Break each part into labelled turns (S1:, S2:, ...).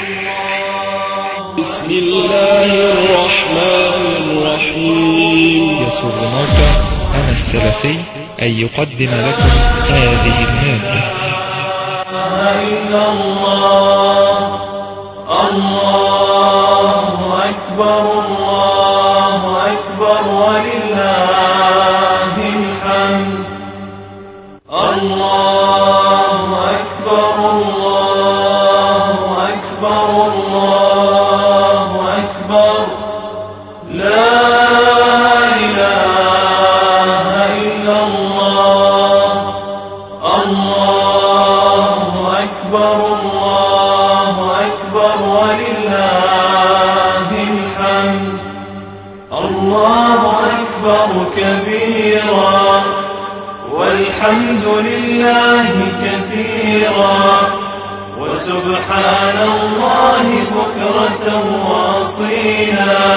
S1: بسم الله الرحمن الرحيم.
S2: يسر موقع أنا السلفي أن يقدم لكم هذه المادة.
S3: إلا الله الله أكبر الله أكبر ولله الحمد. الله أكبر الله أكبر الله أكبر لا إله إلا الله. الله أكبر الله أكبر ولله الحمد. الله أكبر كبيرا والحمد لله كثيرا وسبحان الله بكرة وأصيلا.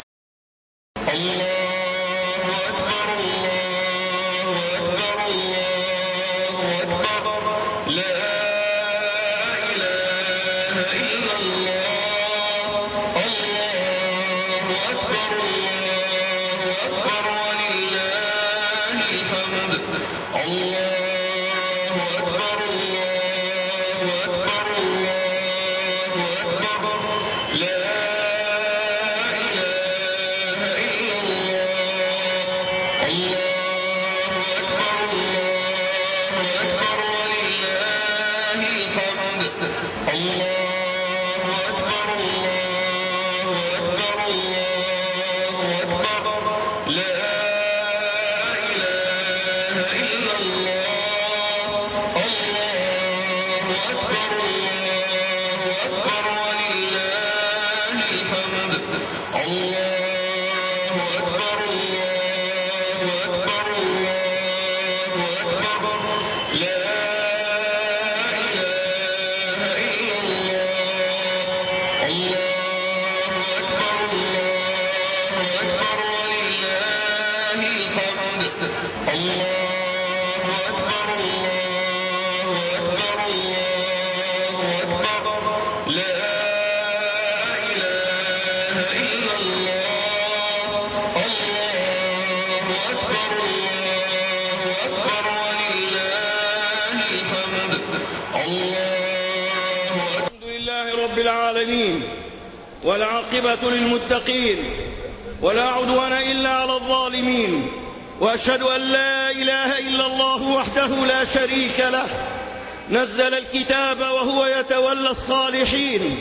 S4: والعاقبة للمتقين ولا عدوان إلا على الظالمين، وأشهد أن لا إله إلا الله وحده لا شريك له نزل الكتاب وهو يتولى الصالحين.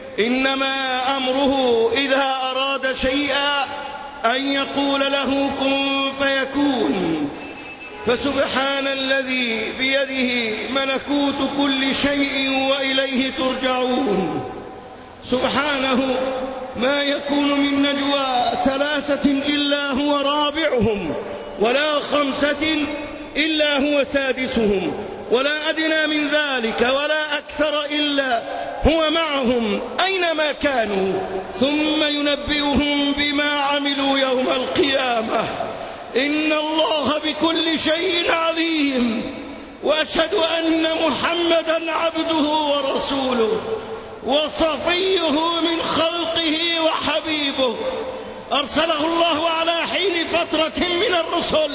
S4: إنما أمره إذا أراد شيئا أن يقول له كن فيكون. فسبحان الذي بيده ملكوت كل شيء وإليه ترجعون. سبحانه ما يكون من نجوى ثلاثة إلا هو رابعهم، ولا خمسة إلا هو سادسهم، ولا أدنى من ذلك ولا أكثر إلا هو معهم أينما كانوا، ثم ينبئهم بما عملوا يوم القيامة. إن الله بكل شيء عليم. وأشهد أن محمدا عبده ورسوله وصفيه من خلقه وحبيبه، أرسله الله على حين فترة من الرسل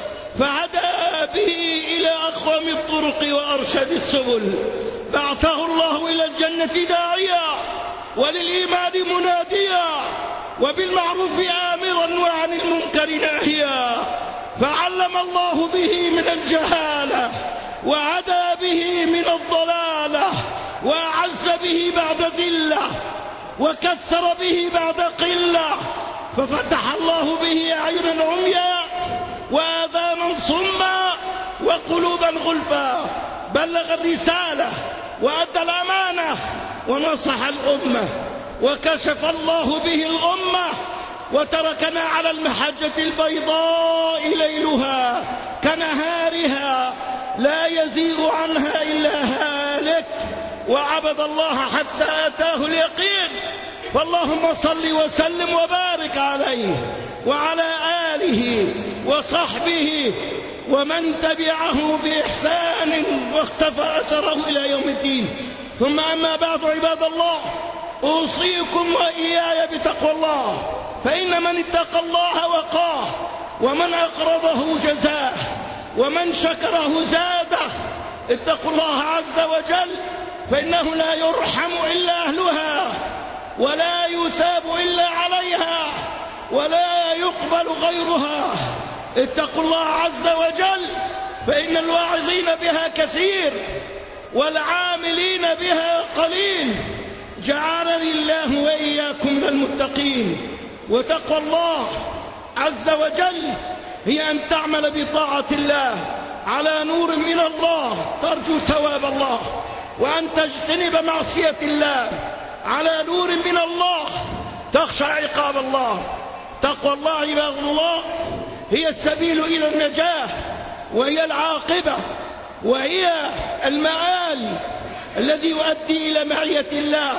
S4: فهدى به إلى أقوم الطرق وأرشد السبل. بعثه الله إلى الجنة داعيا وللإيمان مناديا وبالمعروف آمرا وعن المنكر ناهيا، فعلم الله به من الجهالة وعدى به من الضلالة وأعز به بعد ذلة وكسر به بعد قلة، ففتح الله به أعينا عميا وآذانا صما وقلوبا غلفا. بلغ الرسالة وأدى الأمانة ونصح الأمة وكشف الله به الأمة، وتركنا على المحجة البيضاء ليلها كنهارها لا يزيغ عنها إلا هالك، وعبد الله حتى أتاه اليقين. فاللهم صل وسلم وبارك عليه وعلى آله وصحبه ومن تبعه بإحسان واختفى أثره إلى يوم الدين. ثم أما بعد، عباد الله، أوصيكم وإياي بتقوى الله، فإن من اتقى الله وقاه، ومن أقرضه جزاه، ومن شكره زاده. اتقوا الله عز وجل، فإنه لا يرحم إلا أهلها، ولا يثاب إلا عليها، ولا يقبل غيرها. اتقوا الله عز وجل، فإن الواعظين بها كثير والعاملين بها قليل. جعلني الله وإياكم من المتقين. وتقوى الله عز وجل هي أن تعمل بطاعة الله على نور من الله ترجو ثواب الله، وأن تجتنب معصية الله على نور من الله تخشى عقاب الله. تقوى الله عباد الله هي السبيل إلى النجاة، وهي العاقبة، وهي المآل الذي يؤدي إلى معية الله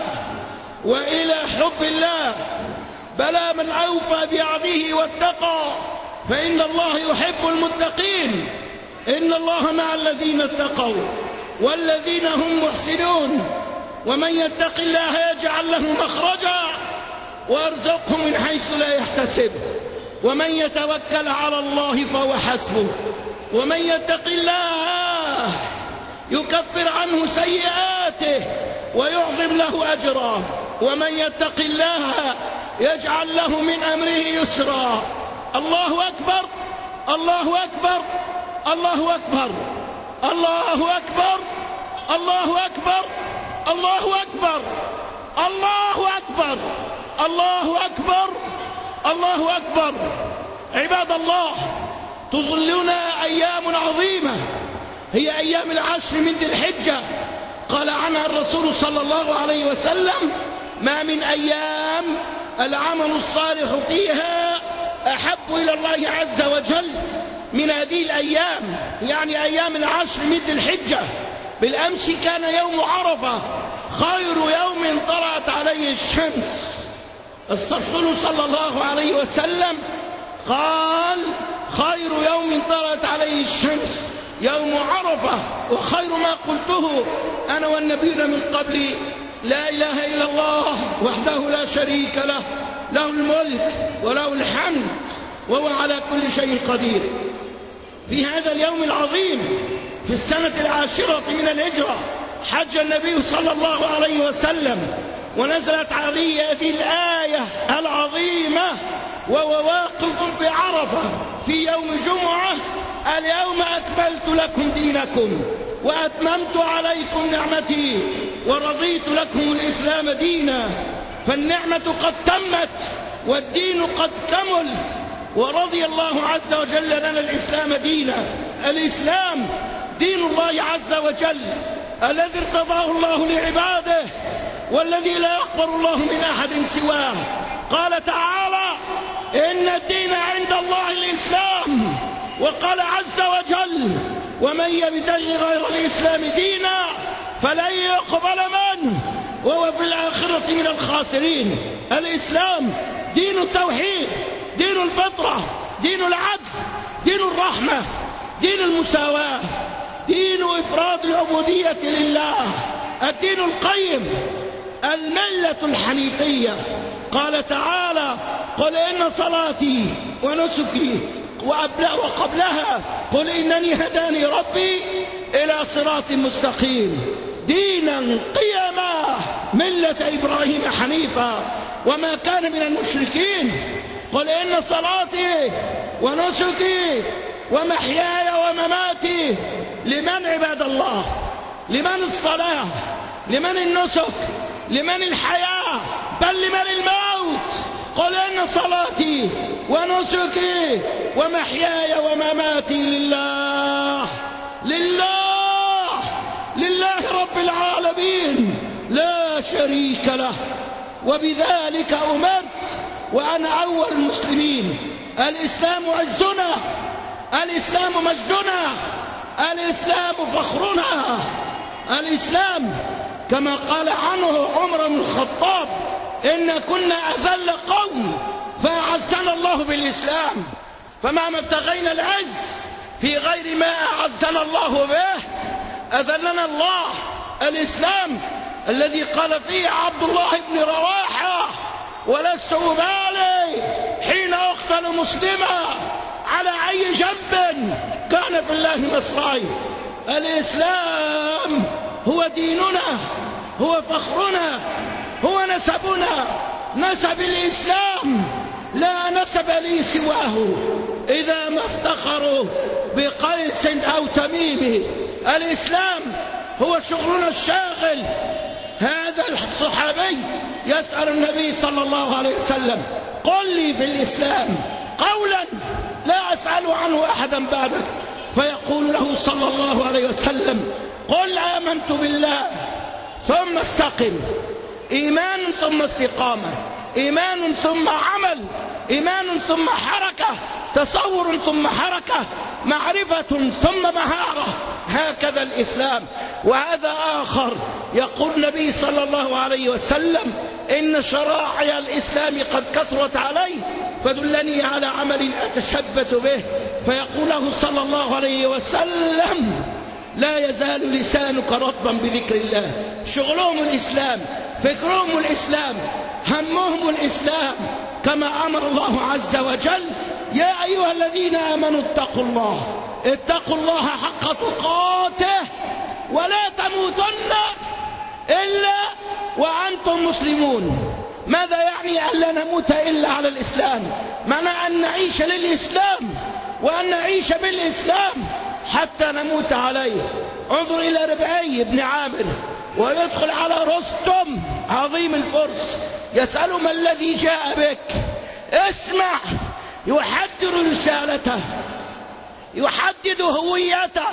S4: وإلى حب الله. بلى من أوفى بعهده واتقى فإن الله يحب المتقين. إن الله مع الذين اتقوا والذين هم محسنون. ومن يتق الله يجعل له مخرجا ويرزقه من حيث لا يحتسب، ومن يتوكل على الله فهو حسبه. ومن يتق الله يكفر عنه سيئاته ويعظم له أجرا، ومن يتق الله يجعل له من أمره يسرا. الله أكبر، الله أكبر، الله أكبر، الله أكبر، الله أكبر، الله أكبر، الله أكبر، الله أكبر، الله أكبر. عباد الله، تظلنا أيام عظيمة، هي أيام العشر من ذي الحجة. قال عنها الرسول صلى الله عليه وسلم: ما من أيام العمل الصالح فيها أحب إلى الله عز وجل من هذه الأيام، يعني أيام العشر من ذي الحجة. بالأمس كان يوم عرفة، خير يوم طلعت عليه الشمس. الرسول صلى الله عليه وسلم قال: خير يوم طلعت عليه الشمس يوم عرفة، وخير ما قلته أنا والنبيون من قبلي: لا إله إلا الله وحده لا شريك له، له الملك وله الحمد وهو على كل شيء قدير. في هذا اليوم العظيم في السنة 10 من الهجرة حج النبي صلى الله عليه وسلم، ونزلت عليه هذه الآية العظيمة وهو واقف في عرفة في يوم جمعة: اليوم أكملت لكم دينكم وأتممت عليكم نعمتي ورضيت لكم الإسلام دينا. فالنعمة قد تمت والدين قد كمل، ورضي الله عز وجل لنا الإسلام دينا. الإسلام دين الله عز وجل الذي ارتضاه الله لعباده، والذي لا يقبل الله من أحد سواه. قال تعالى: إن الدين عند الله الإسلام. وقال عز وجل: ومن يبتغي غير الإسلام دينا فلن يقبل منه وهو في الآخرة من الخاسرين. الإسلام دين التوحيد، دين الفطرة، دين العدل، دين الرحمة، دين المساواة، دين إفراد العبودية لله، الدين القيم، الملة الحنيفية. قال تعالى: قل إن صلاتي ونسكي وقبلها قل إنني هداني ربي إلى صراط مستقيم دينا قيما ملة إبراهيم حنيفا وما كان من المشركين. قل إن صلاتي ونسكي ومحياي ومماتي لمن عباد الله؟ لمن الصلاة؟ لمن النسك؟ لمن الحياة؟ بل لمن الموت. قل إن صلاتي ونسكي ومحياي ومماتي لله، لله، لله رب العالمين لا شريك له. وبذلك أمرت وأنا أول المسلمين. الإسلام عزنا، الإسلام مجدنا، الإسلام فخرنا. الإسلام كما قال عنه عمر بن الخطاب: إن كنا أذل قوم فأعزنا الله بالإسلام، فمهما ابتغينا العز في غير ما أعزنا الله به أذلنا الله. الإسلام الذي قال فيه عبد الله بن رواحة: ولست أبالي حين أقتل مسلما على أي جنب كان في الله مصرعي. الإسلام هو ديننا، هو فخرنا، هو نسبنا، نسب الإسلام لا نسب لي سواه، إذا ما افتخروا بقيس أو تميم. الإسلام هو شغلنا الشاغل. هذا الصحابي يسأل النبي صلى الله عليه وسلم: قل لي في الإسلام قولا لا أسأل عنه أحدا بعدك. فيقول له صلى الله عليه وسلم: قل آمنت بالله ثم استقم. إيمان ثم استقامة، إيمان ثم عمل، إيمان ثم حركة، تصور ثم حركة، معرفة ثم مهارة. هكذا الإسلام. وهذا آخر يقول النبي صلى الله عليه وسلم: إن شرائع الإسلام قد كثرت علي فدلني على عمل أتشبث به. فيقول له صلى الله عليه وسلم: لا يزال لسانك رطبا بذكر الله. شغلهم الإسلام، فكرهم الإسلام، همهم الإسلام، كما أمر الله عز وجل: يا أيها الذين آمنوا اتقوا الله، اتقوا الله حق تقاته ولا تموتن إلا وأنتم مسلمون. ماذا يعني أن لا نموت إلا على الإسلام؟ معنى أن نعيش للإسلام وأن نعيش بالإسلام حتى نموت عليه. انظر إلى ربعي بن عامر ويدخل على رستم عظيم الفرس، يسأل: ما الذي جاء بك؟ اسمع، يحدد رسالته، يحدد هويته،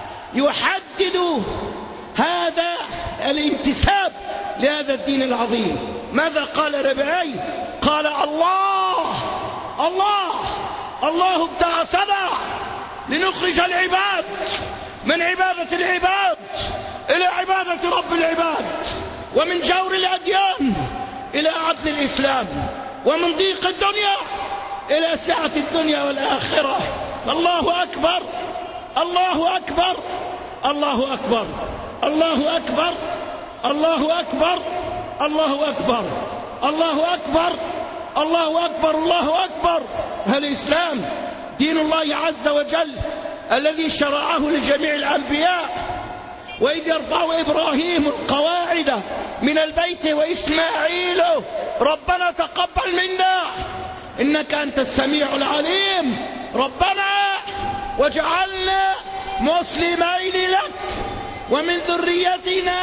S4: يحدد هذا الانتساب لهذا الدين العظيم. ماذا قال ربعي؟ قال: الله الله الله ابتعثنا لنخرج العباد من عبادة العباد إلى عبادة رب العباد، ومن جور الأديان إلى عدل الإسلام، ومن ضيق الدنيا إلى سعة الدنيا والآخرة. الله أكبر، الله أكبر، الله أكبر، الله أكبر، الله أكبر، الله أكبر، الله أكبر، الله أكبر، الله أكبر. الإسلام دين الله عز وجل الذي شرعه لجميع الأنبياء. وإذ يرفع إبراهيم القواعد من البيت وإسماعيل ربنا تقبل منا إنك أنت السميع العليم، ربنا واجعلنا مسلمين لك ومن ذريتنا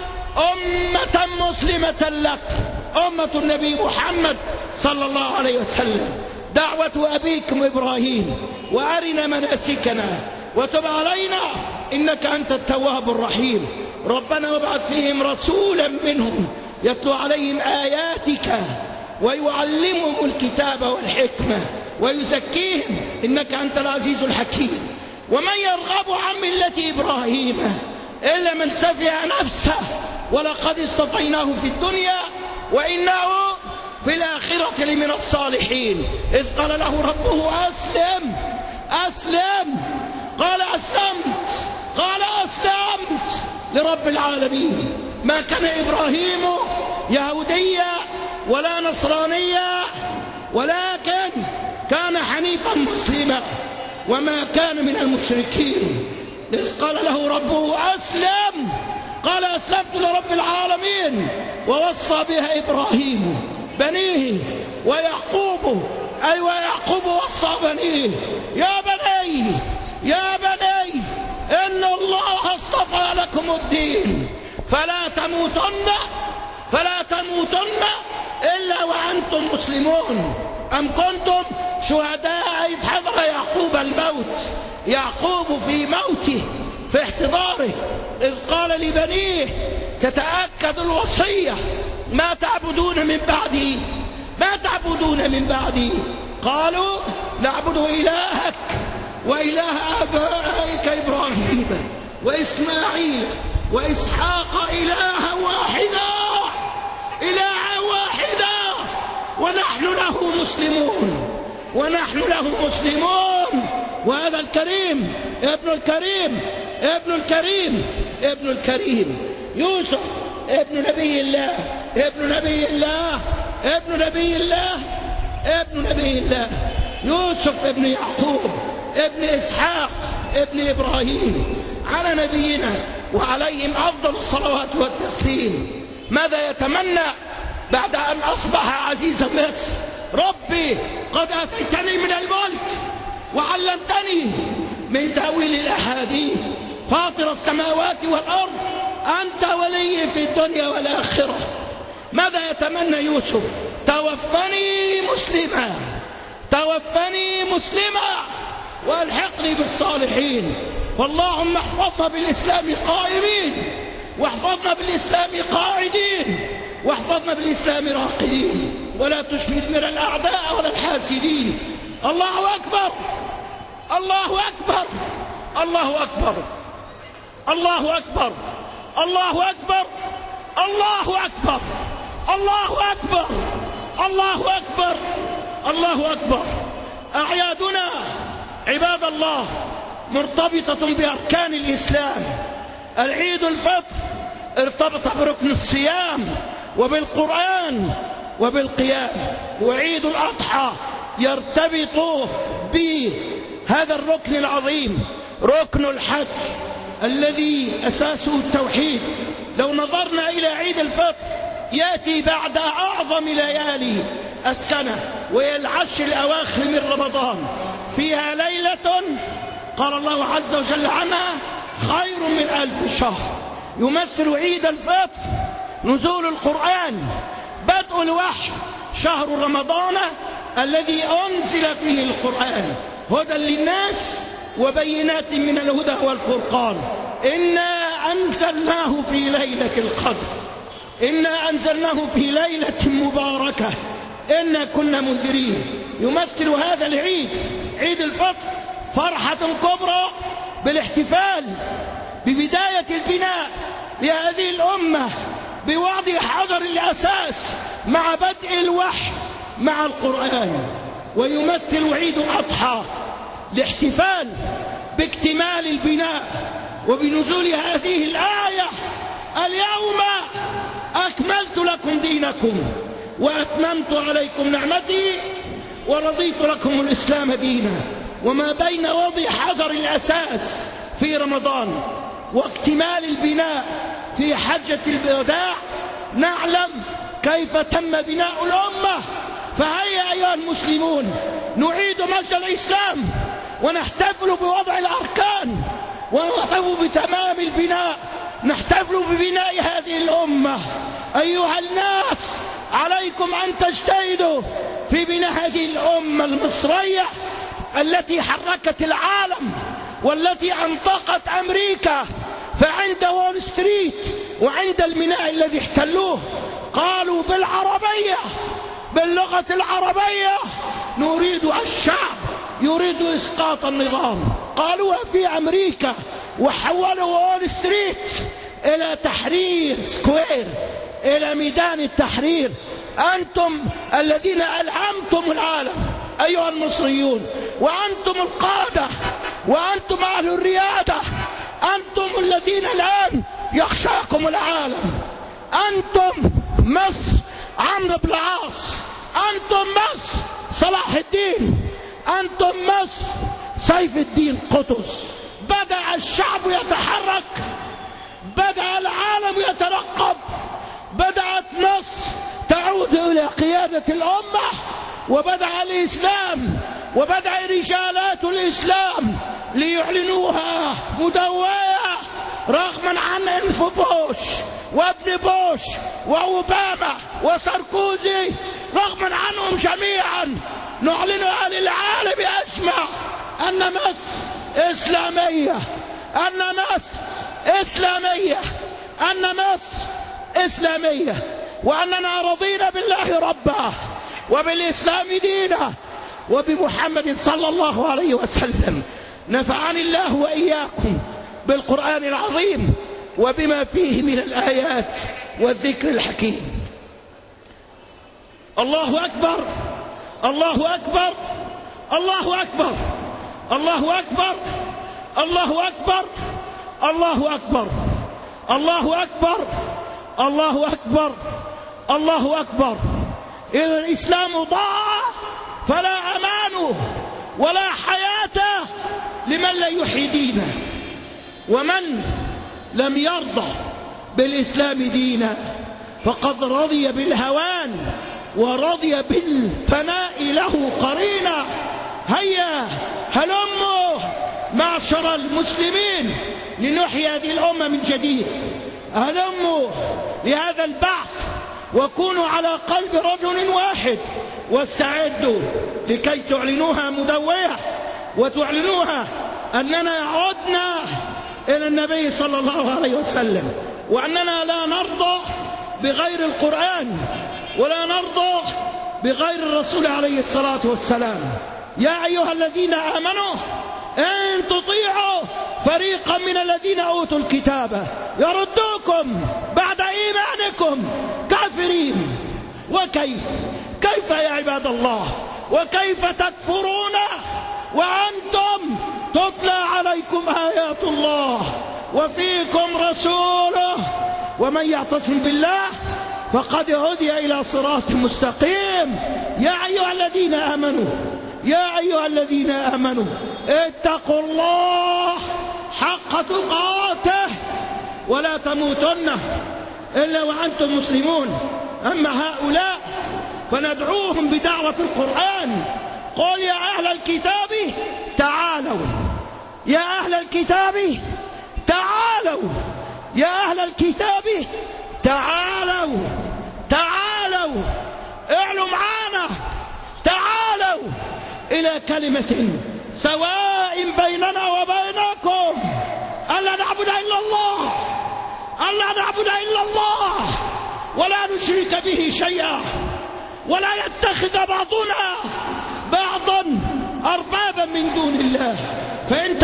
S4: أمة مسلمة لك، أمة النبي محمد صلى الله عليه وسلم. دعوة أبيكم إبراهيم: وأرنا مناسكنا وتب علينا إنك أنت التواب الرحيم. ربنا وابعث فيهم رسولا منهم يتلو عليهم آياتك ويعلمهم الكتاب والحكمة ويزكيهم إنك أنت العزيز الحكيم. ومن يرغب عن ملة إبراهيم إلا من سفه نفسه ولقد اصطفيناه في الدنيا وإنه في الآخرة لمن الصالحين. إذ قال له ربه: أسلم أسلم، قال: أسلمت، قال: أسلمت لرب العالمين. ما كان إبراهيم يهوديا ولا نصرانيا، ولكن كان حنيفا مسلما وما كان من المشركين. إذ قال له ربه: أسلم، قال: أسلمت لرب العالمين. ووصى بها إبراهيم بنيه ويعقوب، أي ويعقوب وصى بنيه: يا بني يا بني إن الله اصطفى لكم الدين فلا تموتن إلا وأنتم مسلمون. أم كنتم شهداء إذ حضر يعقوب الموت، يعقوب في موته في احتضاره، إذ قال لبنيه: تتأكد الوصية، ما تعبدون من بعدي، ما تعبدون من بعدي؟ قالوا: نعبد إلهك وإله آبائك إبراهيم وإسماعيل وإسحاق إلها واحدا، إلها واحدا، ونحن له مسلمون، ونحن له مسلمون. وهذا الكريم ابن الكريم ابن الكريم ابن الكريم يوسف ابن نبي الله ابن نبي الله ابن نبي الله ابن نبي الله، يوسف ابن يعقوب ابن إسحاق ابن إبراهيم، على نبينا وعليهم أفضل الصلوات والتسليم. ماذا يتمنى بعد أن أصبح عزيز مصر؟ ربي قد أتيتني من الملك وعلمتني من تأويل الأحاديث، فاطر السماوات والأرض، أنت ولي في الدنيا والآخرة. ماذا يتمنى يوسف؟ توفني مسلما، توفني مسلما والحقني بالصالحين. فاللهم احفظنا بالإسلام قائمين، واحفظنا بالإسلام قاعدين، واحفظنا بالإسلام راقدين، ولا تشمت من الأعداء ولا الحاسدين. الله أكبر الله أكبر الله أكبر الله أكبر الله أكبر الله أكبر الله أكبر الله أكبر الله أكبر. أعيادنا عباد الله مرتبطة بأركان الإسلام. العيد الفطر ارتبط بركن الصيام وبالقرآن وبالقيام، وعيد الأضحى يرتبط بهذا الركن العظيم، ركن الحج الذي أساسه التوحيد. لو نظرنا إلى عيد الفطر يأتي بعد أعظم ليالي السنة، وهي العشر الأواخر من رمضان، فيها ليلة قال الله عز وجل عنها خير من 1000 شهر. يمثل عيد الفطر نزول القرآن، بدء الوحي، شهر رمضان الذي أنزل فيه القرآن هدى للناس وبينات من الهدى والفرقان. إنا أنزلناه في ليلة القدر، إنا أنزلناه في ليلة مباركة إنا كنا منذرين. يمثل هذا العيد، عيد الفطر، فرحة كبرى بالاحتفال ببداية البناء لهذه الأمة، بوضع حجر الأساس مع بدء الوحي مع القرآن. ويمثل عيد الأضحى الاحتفال باكتمال البناء وبنزول هذه الآية اليوم أكملت لكم دينكم وأتممت عليكم نعمتي ورضيت لكم الإسلام دينا. وما بين وضع حجر الأساس في رمضان واكتمال البناء في حجة الوداع نعلم كيف تم بناء الأمة. فهيا أيها المسلمون نعيد مجد الإسلام ونحتفل بوضع الأركان ونحتفل بتمام البناء، نحتفل ببناء هذه الأمة. أيها الناس عليكم أن تجتهدوا في بناء هذه الأمة المصرية التي حركت العالم والتي أنطقت أمريكا. فعند وول ستريت وعند الميناء الذي احتلوه قالوا بالعربية، باللغة العربية، نريد الشعب يريد إسقاط النظام. قالوها في أمريكا وحولوا وول ستريت إلى تحرير سكوير، إلى ميدان التحرير. أنتم الذين ألهمتم العالم أيها المصريون، وأنتم القادة، وأنتم أهل الريادة، أنتم الذين الآن يخشاكم العالم. أنتم مصر عمرو بن العاص، أنتم مصر صلاح الدين، أنتم مصر سيف الدين قطز. بدأ الشعب يتحرك، بدأ العالم يترقب، بدأت مصر تعود إلى قيادة الأمة، وبدأ الإسلام وبدأ رجالات الإسلام ليعلنوها مدوية رغما عن أنف بوش وابن بوش وأوباما وساركوزي، رغما عنهم جميعا نعلنها للعالم أجمع أن مصر إسلامية، أن مصر إسلامية، أن مصر إسلامية، وأننا رضينا بالله ربا وبالإسلام دينا وبمحمد صلى الله عليه وسلم. نفعني الله وإياكم بالقرآن العظيم وبما فيه من الآيات والذكر الحكيم. الله أكبر الله أكبر الله أكبر الله أكبر الله أكبر الله أكبر الله أكبر الله أكبر الله أكبر. إذا الإسلام ضاع فلا أمان ولا حياة لمن لا يحيي دينه. ومن لم يرضى بالإسلام دينا فقد رضي بالهوان ورضي بالفناء له قرينا. هيا هلموا معشر المسلمين لنحيي هذه الأمة من جديد. هلموا لهذا البعث وكونوا على قلب رجل واحد، واستعدوا لكي تعلنوها مدوية وتعلنوها أننا عدنا إلى النبي صلى الله عليه وسلم، وأننا لا نرضى بغير القرآن ولا نرضى بغير الرسول عليه الصلاة والسلام. يا أيها الذين آمنوا إن تطيعوا فريقا من الذين أوتوا الكتاب يردوكم بعد إيمانكم كافرين. كيف يا عباد الله؟ وكيف تكفرون وأنتم تتلى عليكم آيات الله وفيكم رسوله؟ ومن يعتصم بالله فقد هدي إلى صراط مستقيم. يا أيها الذين آمنوا يا أيها الذين آمنوا اتقوا الله حق تقاته ولا تموتن إلا وأنتم مسلمون. أما هؤلاء فندعوهم بدعوة القرآن. قل يا أهل الكتاب تعالوا، يا أهل الكتاب تعالوا، يا أهل الكتاب تعالوا، تعالوا اعلوا معانا، تعالوا إلى كلمة سواء بيننا وبينكم ألا نعبد إلا الله، ألا نعبد إلا الله ولا نشرك به شيئا، ولا يتخذ بعضنا بعضا أربابا من دون الله. فإن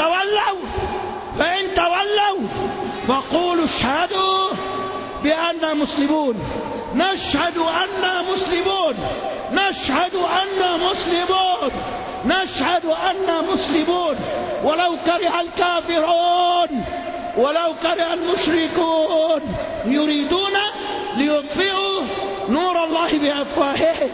S4: تولوا فقولوا اشهدوا بأننا مسلمون. نشهد أننا مسلمون، نشهد أننا مسلمون، نشهد أننا مسلمون، ولو كره الكافرون ولو كره المشركون يريدون ليطفئوا نور الله بأفواههم.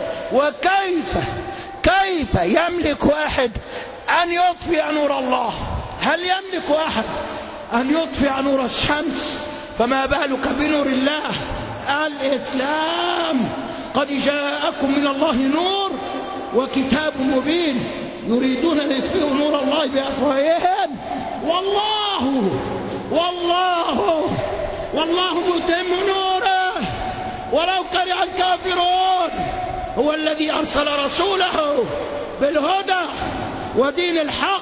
S4: كيف يملك واحد أن يطفئ نور الله؟ هل يملك واحد أن يطفئ نور الشمس؟ فما بالك بنور الله الإسلام. قد جاءكم من الله نور وكتاب مبين يريدون أن يطفئوا نور الله بأفواههم والله متم نوره ولو كره الكافرون. هو الذي أرسل رسوله بالهدى ودين الحق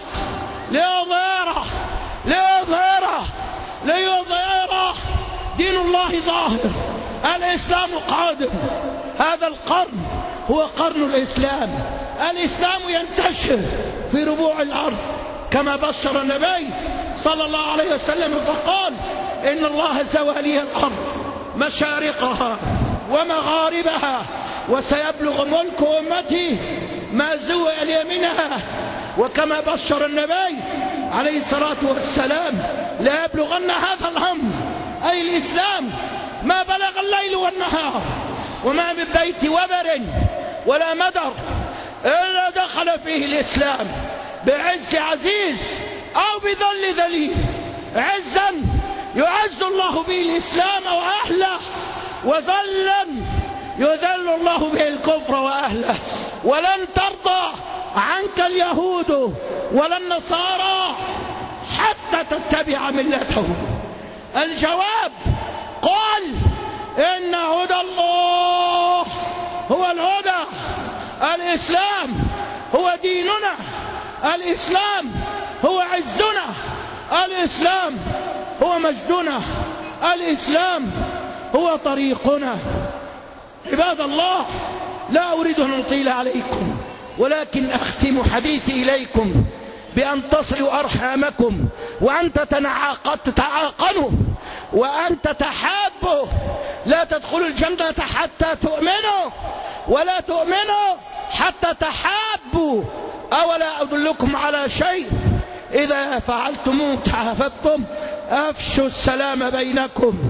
S4: ليظهره دين الله ظاهر. الإسلام قادم. هذا القرن هو قرن الإسلام. الإسلام ينتشر في ربوع الأرض كما بشر النبي صلى الله عليه وسلم فقال إن الله زوى لي الأرض مشارقها ومغاربها وسيبلغ ملك أمتي ما زوى اليمينها. وكما بشر النبي عليه الصلاة والسلام لا يبلغن هذا الأمر أي الإسلام ما بلغ الليل والنهار، وما من بيت وبر ولا مدر إلا دخل فيه الإسلام بعز عزيز أو بذل ذليل. عزا يعز الله به الإسلام وأهله، وذلا يذل الله به الكفر وأهله. ولن ترضى عنك اليهود ولا النصارى حتى تتبع ملتهم. الجواب قال إن هدى الله هو الهدى. الإسلام هو ديننا، الإسلام هو عزنا، الإسلام هو مجدنا، الإسلام هو طريقنا. عباد الله، لا أريد أن أطيل عليكم، ولكن أختم حديثي إليكم بأن تصلوا أرحامكم، وأن تتعاقنوا، وأن تتحابوا. لا تدخلوا الجنة حتى تؤمنوا، ولا تؤمنوا حتى تحابوا. أولا أدلكم على شيء إذا فعلتموه تحاببتم؟ أفشوا السلام بينكم.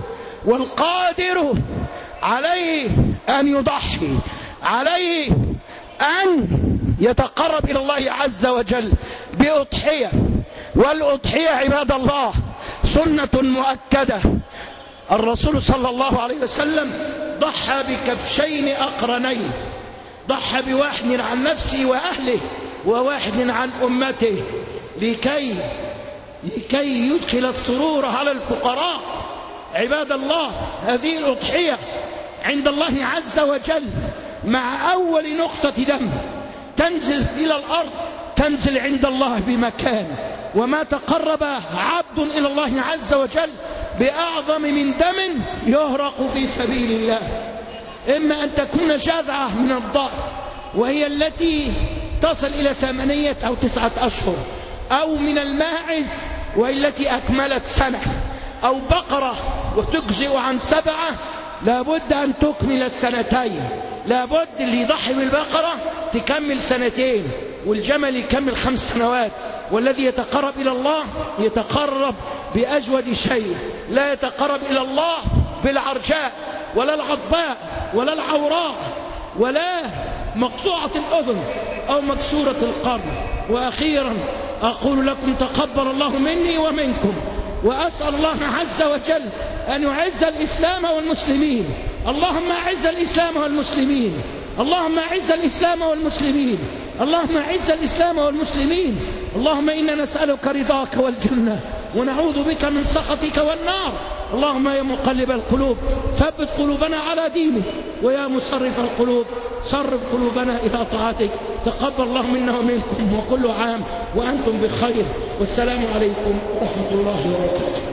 S4: والقادر عليه أن يضحي، عليه أن يتقرب إلى الله عز وجل بأضحية. والأضحية عباد الله سنة مؤكدة. الرسول صلى الله عليه وسلم ضحى بكبشين أقرنين، ضحى بواحد عن نفسه وأهله وواحد عن أمته لكي يدخل السرور على الفقراء. عباد الله، هذه الأضحية عند الله عز وجل مع أول نقطة دم تنزل إلى الأرض تنزل عند الله بمكان. وما تقرب عبد إلى الله عز وجل بأعظم من دم يهرق في سبيل الله، إما أن تكون جذعة من الضأن وهي التي تصل إلى 8 أو 9 أشهر، أو من الماعز وهي التي أكملت سنة، أو بقرة وتجزئ عن 7، لابد أن تكمل 2. لابد اللي يضحي بالبقرة تكمل 2، والجمل يكمل 5 سنوات. والذي يتقرب إلى الله يتقرب بأجود شيء، لا يتقرب إلى الله بالعرجاء ولا العضباء ولا العوراء ولا مقطوعة الأذن أو مكسورة القرن. وأخيرا أقول لكم تقبل الله مني ومنكم، وأسأل الله عز وجل أن يعز الإسلام والمسلمين. اللهم أعز الإسلام والمسلمين، اللهم أعز الإسلام والمسلمين، اللهم أعز الإسلام والمسلمين. اللهم إنا نسألك رضاك والجنة ونعوذ بك من سخطك والنار. اللهم يا مقلب القلوب ثبت قلوبنا على دينك، ويا مصرف القلوب صرف قلوبنا إلى طاعتك. تقبل الله منا ومنكم، وكل عام وأنتم بخير، والسلام عليكم ورحمة الله وبركاته.